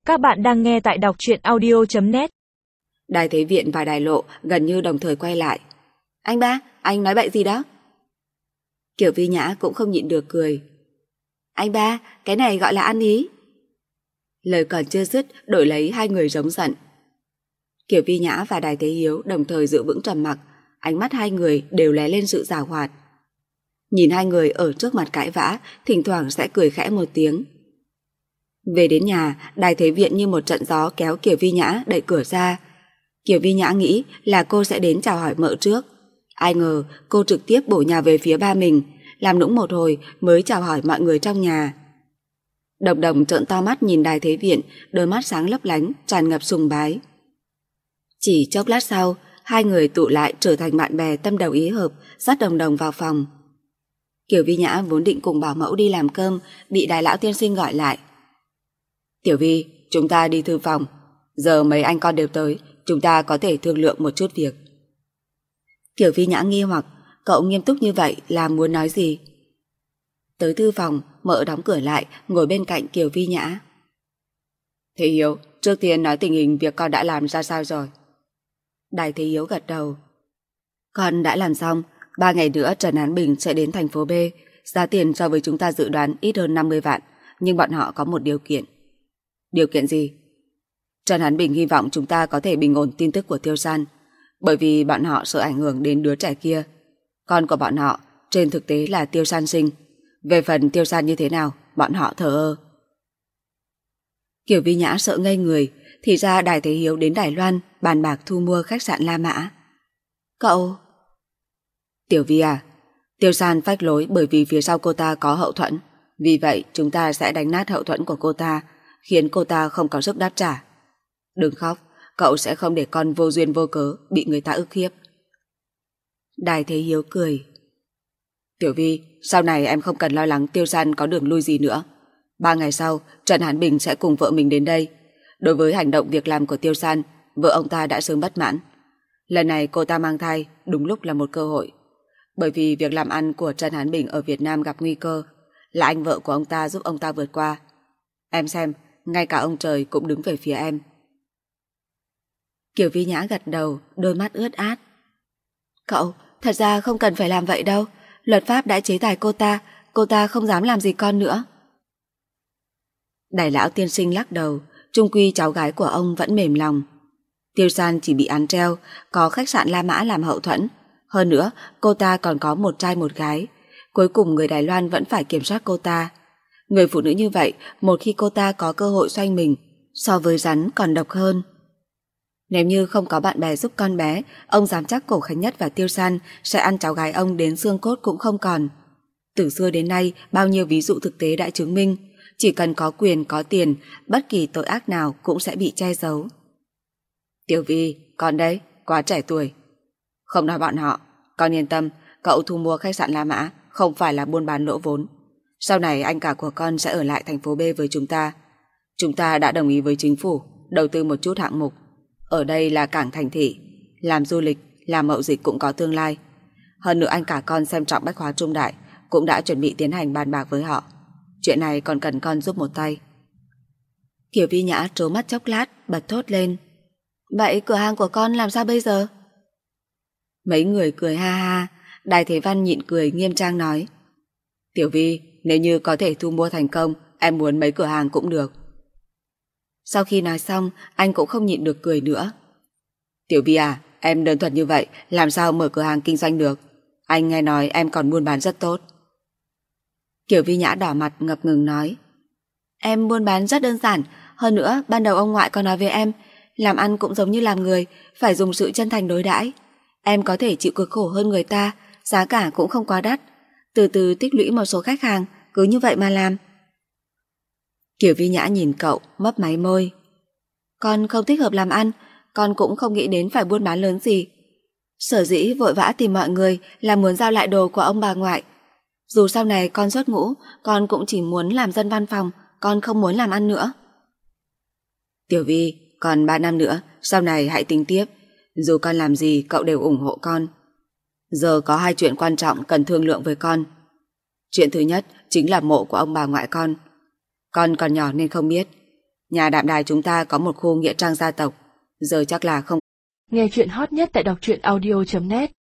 Các bạn đang nghe tại đọc truyện audio.net. Đài Thế Viện và Đài Lộ gần như đồng thời quay lại. Anh ba, anh nói bậy gì đó? Kiều Vi Nhã cũng không nhịn được cười. Anh ba, cái này gọi là ăn ý. Lời còn chưa dứt, đổi lấy hai người giống giận. Kiều Vi Nhã và Đài Thế Hiếu đồng thời giữ vững trầm mặc, ánh mắt hai người đều lóe lên sự giảo hoạt. Nhìn hai người ở trước mặt cãi vã, thỉnh thoảng sẽ cười khẽ một tiếng. Về đến nhà, Đài Thế Viện như một trận gió kéo Kiều Vi Nhã đẩy cửa ra. Kiều Vi Nhã nghĩ là cô sẽ đến chào hỏi mợ trước. Ai ngờ cô trực tiếp bổ nhào về phía ba mình, làm nũng một hồi mới chào hỏi mọi người trong nhà. Đồng Đồng trợn to mắt nhìn Đài Thế Viện, đôi mắt sáng lấp lánh, tràn ngập sùng bái. Chỉ chốc lát sau, hai người tụ lại trở thành bạn bè tâm đầu ý hợp, dắt Đồng Đồng vào phòng. Kiều Vi Nhã vốn định cùng bảo mẫu đi làm cơm, bị Đài lão tiên sinh gọi lại. Tiểu Vi, chúng ta đi thư phòng. Giờ mấy anh con đều tới, chúng ta có thể thương lượng một chút việc. Kiều Vi Nhã nghi hoặc, cậu nghiêm túc như vậy là muốn nói gì? Tới thư phòng, mợ đóng cửa lại, ngồi bên cạnh Kiều Vi Nhã. Thế Hiếu, trước tiên nói tình hình việc con đã làm ra sao rồi? Đài Thế Hiếu gật đầu. Con đã làm xong, 3 ngày nữa Trần Hán Bình sẽ đến thành phố B, giá tiền so với chúng ta dự đoán ít hơn 50 vạn, nhưng bọn họ có một điều kiện. Điều kiện gì? Trần Hán Bình hy vọng chúng ta có thể bình ổn tin tức của Tiêu San, bởi vì bọn họ sợ ảnh hưởng đến đứa trẻ kia. Con của bọn họ trên thực tế là Tiêu San sinh. Về phần Tiêu San như thế nào, bọn họ thờ ơ. Kiều Vi Nhã sợ ngây người, thì ra Đài Thế Hiếu đến Đài Loan bàn bạc thu mua khách sạn La Mã. Cậu... Tiểu Vi à, Tiêu San phách lối bởi vì phía sau cô ta có hậu thuẫn. Vì vậy chúng ta sẽ đánh nát hậu thuẫn của cô ta, khiến cô ta không có sức đáp trả. Đừng khóc, cậu sẽ không để con vô duyên vô cớ bị người ta ức hiếp. Đài Thế Hiếu cười. Tiểu Vi, sau này em không cần lo lắng Tiêu San có đường lui gì nữa. 3 ngày sau, Trần Hán Bình sẽ cùng vợ mình đến đây. Đối với hành động việc làm của Tiêu San, vợ ông ta đã sớm bất mãn. Lần này cô ta mang thai đúng lúc là một cơ hội. Bởi vì việc làm ăn của Trần Hán Bình ở Việt Nam gặp nguy cơ, là anh vợ của ông ta giúp ông ta vượt qua. Em xem, ngay cả ông trời cũng đứng về phía em. Kiều Vi Nhã gật đầu, đôi mắt ướt át. Cậu, thật ra không cần phải làm vậy đâu. Luật pháp đã chế tài cô ta không dám làm gì con nữa. Đài lão tiên sinh lắc đầu, chung quy cháu gái của ông vẫn mềm lòng. Tiêu San chỉ bị án treo, có khách sạn La Mã làm hậu thuẫn. Hơn nữa, cô ta còn có một trai một gái. Cuối cùng người Đài Loan vẫn phải kiểm soát cô ta. Người phụ nữ như vậy, một khi cô ta có cơ hội xoay mình, so với rắn còn độc hơn. Nếu như không có bạn bè giúp con bé, ông dám chắc Cổ Khánh Nhất và Tiêu San sẽ ăn cháu gái ông đến xương cốt cũng không còn. Từ xưa đến nay, bao nhiêu ví dụ thực tế đã chứng minh, chỉ cần có quyền, có tiền, bất kỳ tội ác nào cũng sẽ bị che giấu. Tiểu Vi, con đấy, quá trẻ tuổi. Không nói bọn họ, con yên tâm, cậu thu mua khách sạn La Mã không phải là buôn bán lỗ vốn. Sau này anh cả của con sẽ ở lại thành phố B với chúng ta. Chúng ta đã đồng ý với chính phủ đầu tư một chút hạng mục. Ở đây là cảng thành thị, làm du lịch, làm mậu dịch cũng có tương lai. Hơn nữa anh cả con xem trọng Bách Hóa Trung Đại, cũng đã chuẩn bị tiến hành bàn bạc với họ. Chuyện này còn cần con giúp một tay. Kiều Vi Nhã trố mắt chốc lát, bật thốt lên. Vậy cửa hàng của con làm sao bây giờ? Mấy người cười ha ha. Đài Thế Văn nhịn cười nghiêm trang nói. Tiểu Vi, nếu như có thể thu mua thành công, em muốn mấy cửa hàng cũng được. Sau khi nói xong, anh cũng không nhịn được cười nữa. Tiểu Vi à, em đơn thuần như vậy, làm sao mở cửa hàng kinh doanh được? Anh nghe nói em còn buôn bán rất tốt. Kiều Vi Nhã đỏ mặt ngập ngừng nói. Em buôn bán rất đơn giản, hơn nữa ban đầu ông ngoại có nói với em, làm ăn cũng giống như làm người, phải dùng sự chân thành đối đãi. Em có thể chịu cực khổ hơn người ta, giá cả cũng không quá đắt, từ từ tích lũy một số khách hàng, cứ như vậy mà làm. Kiều Vi Nhã nhìn cậu, mấp máy môi. Con không thích hợp làm ăn, con cũng không nghĩ đến phải buôn bán lớn gì. Sở dĩ vội vã tìm mọi người là muốn giao lại đồ của ông bà ngoại. Dù sau này con xuất ngũ, con cũng chỉ muốn làm dân văn phòng, con không muốn làm ăn nữa. Tiểu Vi, còn 3 năm nữa, sau này hãy tính tiếp. Dù con làm gì, cậu đều ủng hộ con. Giờ có 2 chuyện quan trọng cần thương lượng với con. Chuyện thứ nhất chính là mộ của ông bà ngoại con. Con còn nhỏ nên không biết. Nhà Đạm Đài chúng ta có một khu nghĩa trang gia tộc, giờ chắc là không. Nghe chuyện hot nhất tại đọc truyện audio.net